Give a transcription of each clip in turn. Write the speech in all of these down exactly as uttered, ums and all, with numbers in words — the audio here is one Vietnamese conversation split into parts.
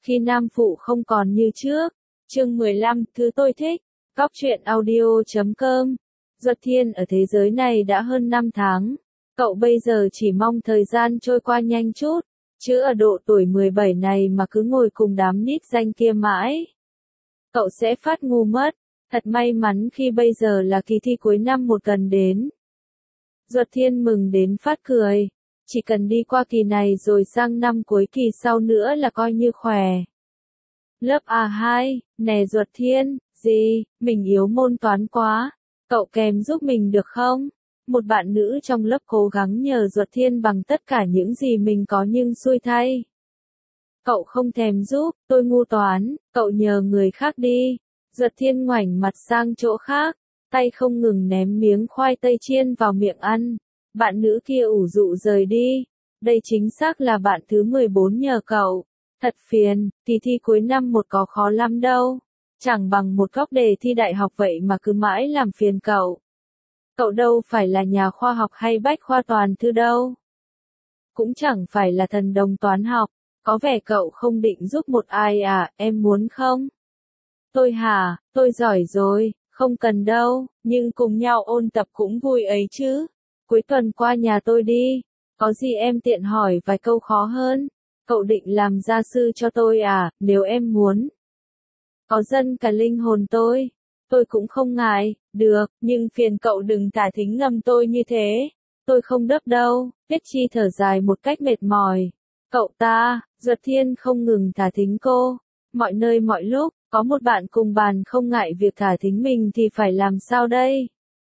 Khi nam phụ không còn như trước. Chương mười lăm, thứ tôi thích. Cóc truyện audio chấm com. Duật Thiên ở thế giới này đã hơn năm tháng. Cậu bây giờ chỉ mong thời gian trôi qua nhanh chút, chứ ở độ tuổi mười bảy này mà cứ ngồi cùng đám nít danh kia mãi. Cậu sẽ phát ngu mất. Thật may mắn khi bây giờ là kỳ thi cuối năm một gần đến. Duật Thiên mừng đến phát cười. Chỉ cần đi qua kỳ này rồi sang năm cuối kỳ sau nữa là coi như khỏe. Lớp a hai, nè Duật Thiên, gì, mình yếu môn toán quá, cậu kèm giúp mình được không? Một bạn nữ trong lớp cố gắng nhờ Duật Thiên bằng tất cả những gì mình có nhưng xui thay. Cậu không thèm giúp, tôi ngu toán, cậu nhờ người khác đi. Duật Thiên ngoảnh mặt sang chỗ khác, tay không ngừng ném miếng khoai tây chiên vào miệng ăn. Bạn nữ kia ủ rũ rời đi. Đây chính xác là bạn thứ mười bốn nhờ cậu. Thật phiền, kỳ thi cuối năm một có khó lắm đâu. Chẳng bằng một góc đề thi đại học vậy mà cứ mãi làm phiền cậu. Cậu đâu phải là nhà khoa học hay bách khoa toàn thư đâu. Cũng chẳng phải là thần đồng toán học. Có vẻ cậu không định giúp một ai à, em muốn không? Tôi hả, tôi giỏi rồi, không cần đâu, nhưng cùng nhau ôn tập cũng vui ấy chứ. Cuối tuần qua nhà tôi đi, có gì em tiện hỏi vài câu khó hơn. Cậu định làm gia sư cho tôi à, nếu em muốn. Có dân cả linh hồn tôi, tôi cũng không ngại, được, nhưng phiền cậu đừng thả thính ngầm tôi như thế. Tôi không đớp đâu, Tiết Chi thở dài một cách mệt mỏi. Cậu ta, Duật Thiên không ngừng thả thính cô. Mọi nơi mọi lúc, có một bạn cùng bàn không ngại việc thả thính mình thì phải làm sao đây?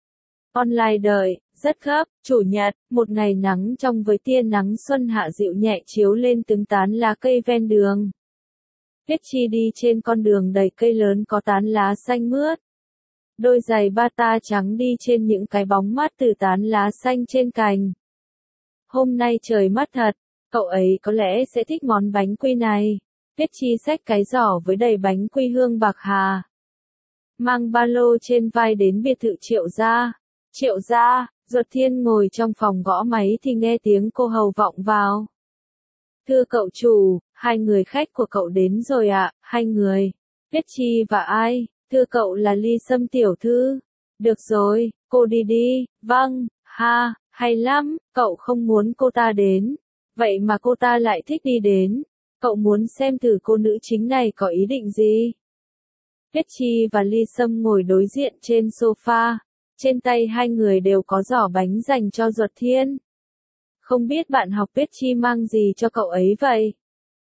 Online đợi, rất gấp, chủ nhật, một ngày nắng trong với tia nắng xuân hạ dịu nhẹ chiếu lên từng tán lá cây ven đường. Tiết Chi đi trên con đường đầy cây lớn có tán lá xanh mướt. Đôi giày bata trắng đi trên những cái bóng mát từ tán lá xanh trên cành. Hôm nay trời mát thật, cậu ấy có lẽ sẽ thích món bánh quy này. Tiết Chi xách cái giỏ với đầy bánh quy hương bạc hà. Mang ba lô trên vai đến biệt thự Triệu gia. Triệu gia, Duật Thiên ngồi trong phòng gõ máy thì nghe tiếng cô hầu vọng vào. Thưa cậu chủ, hai người khách của cậu đến rồi ạ, à, hai người. Tiết Chi và ai? Thưa cậu là Ly Sâm tiểu thư. Được rồi, cô đi đi, vâng, ha, hay lắm, cậu không muốn cô ta đến. Vậy mà cô ta lại thích đi đến. Cậu muốn xem thử cô nữ chính này có ý định gì? Tiết Chi và Ly Sâm ngồi đối diện trên sofa. Trên tay hai người đều có giỏ bánh dành cho Duật Thiên. Không biết bạn học Tiết Chi mang gì cho cậu ấy vậy?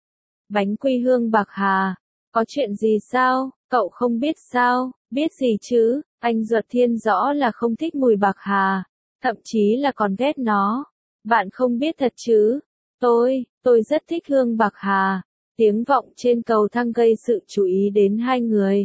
Bánh quy hương bạc hà. Có chuyện gì sao? Cậu không biết sao? Biết gì chứ? Anh Duật Thiên rõ là không thích mùi bạc hà. Thậm chí là còn ghét nó. Bạn không biết thật chứ? Tôi, tôi rất thích hương bạc hà. Tiếng vọng trên cầu thang gây sự chú ý đến hai người.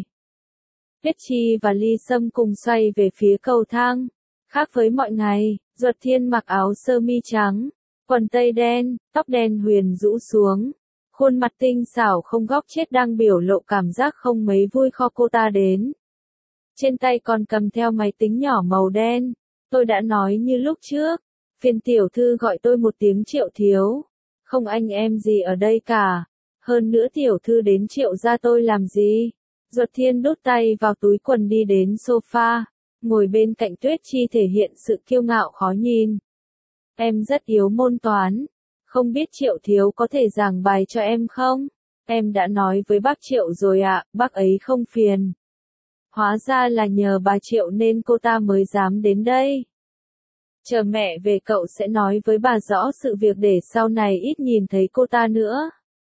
Tiết Chi và Ly Sâm cùng xoay về phía cầu thang. Khác với mọi ngày, Duật Thiên mặc áo sơ mi trắng, quần tây đen, tóc đen huyền rũ xuống. Khuôn mặt tinh xảo không góc chết đang biểu lộ cảm giác không mấy vui kho cô ta đến. Trên tay còn cầm theo máy tính nhỏ màu đen. Tôi đã nói như lúc trước, phiền tiểu thư gọi tôi một tiếng Triệu thiếu. Không anh em gì ở đây cả. Hơn nữa tiểu thư đến Triệu gia tôi làm gì? Duật Thiên đút tay vào túi quần đi đến sofa, ngồi bên cạnh Tuyết Chi thể hiện sự kiêu ngạo khó nhìn. Em rất yếu môn toán, không biết Triệu thiếu có thể giảng bài cho em không? Em đã nói với bác Triệu rồi ạ, bác ấy không phiền. Hóa ra là nhờ bà Triệu nên cô ta mới dám đến đây. Chờ mẹ về cậu sẽ nói với bà rõ sự việc để sau này ít nhìn thấy cô ta nữa.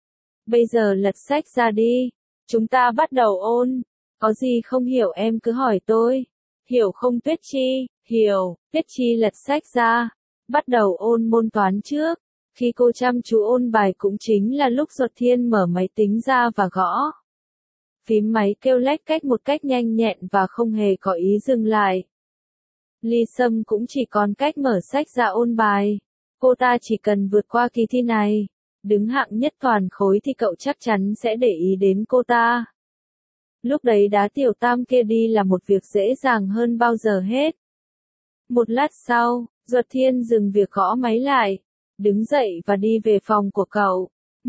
Bây giờ lật sách ra đi. Chúng ta bắt đầu ôn. Có gì không hiểu em cứ hỏi tôi. Hiểu không Tuyết Chi? Hiểu. Tuyết Chi lật sách ra. Bắt đầu ôn môn toán trước. Khi cô chăm chú ôn bài cũng chính là lúc Duật Thiên mở máy tính ra và gõ. Phím máy kêu lách cách một cách nhanh nhẹn và không hề có ý dừng lại. Ly Sâm cũng chỉ còn cách mở sách ra ôn bài. Cô ta chỉ cần vượt qua kỳ thi này. Đứng hạng nhất toàn khối thì cậu chắc chắn sẽ để ý đến cô ta. Lúc đấy đá tiểu tam kia đi là một việc dễ dàng hơn bao giờ hết. Một lát sau, Duật Thiên dừng việc gõ máy lại, đứng dậy và đi về phòng của cậu.